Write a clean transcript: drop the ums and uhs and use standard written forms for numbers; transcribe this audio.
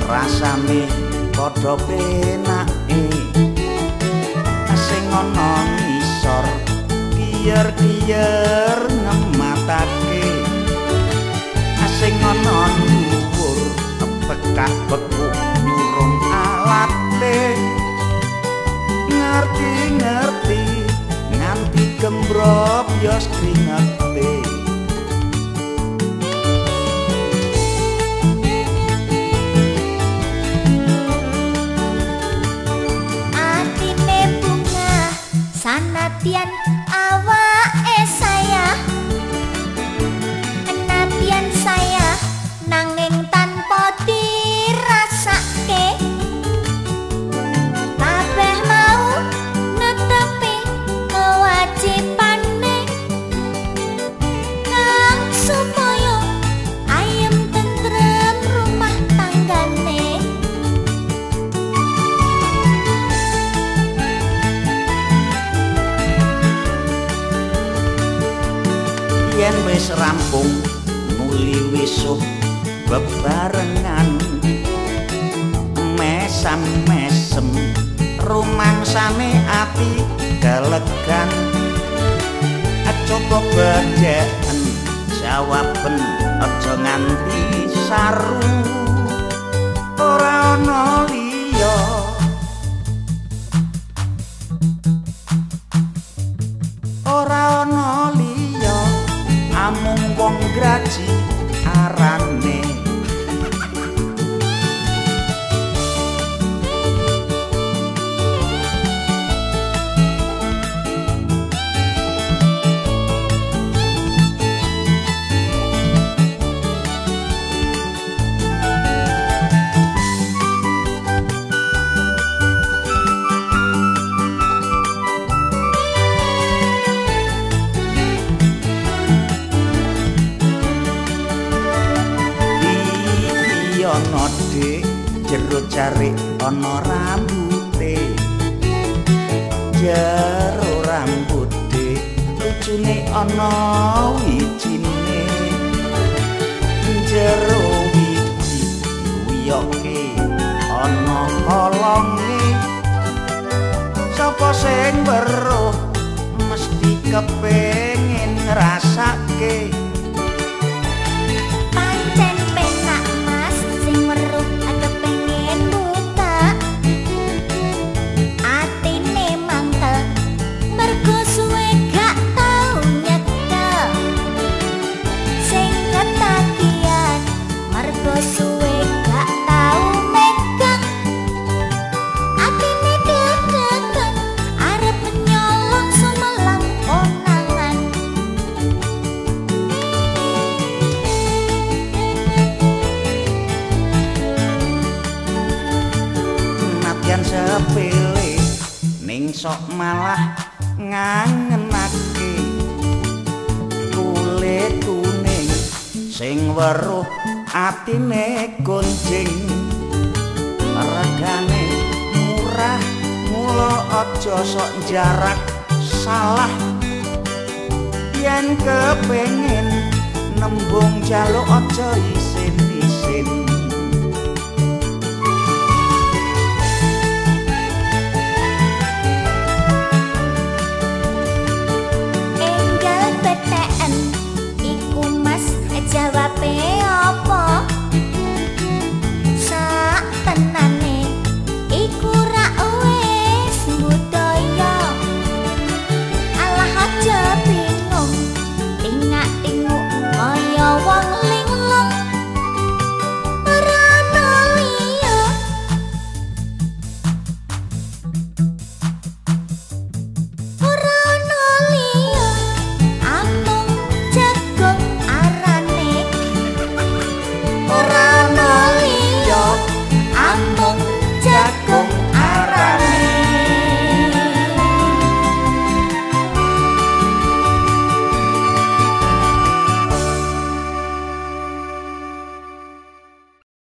rasane padha penake sing ana ngisor kiyer-kiyer ngematake sing ana dhuwur bekak beku nyurung alate ngerti-ngerti nganti gembrop yos kringete atine bunga sanadyan awake saya enatian saya nanging tanpa dirasake kabeh mau netepi kewajibane kang supaya ayem tentrem rumah tanggane yen wis rampung muli wisuh bebarengan mesam-mesem rumangsane ati gelegan coba bedheken jawaben aja nganti saru ora ana liya ora ana liya amung wong graji arane ana dik jero jarik ana rambute jero rambute lucune ana wijine jero wiji wiyoke ana kolonge sapa sing weruh mesti kepengin ngrasake sepele ning sok malah ngangenake kulit kuning sing weruh atine gonjing regane murah mula aja sok jarak salah yen kepengin nembung jaluk aja isin-isin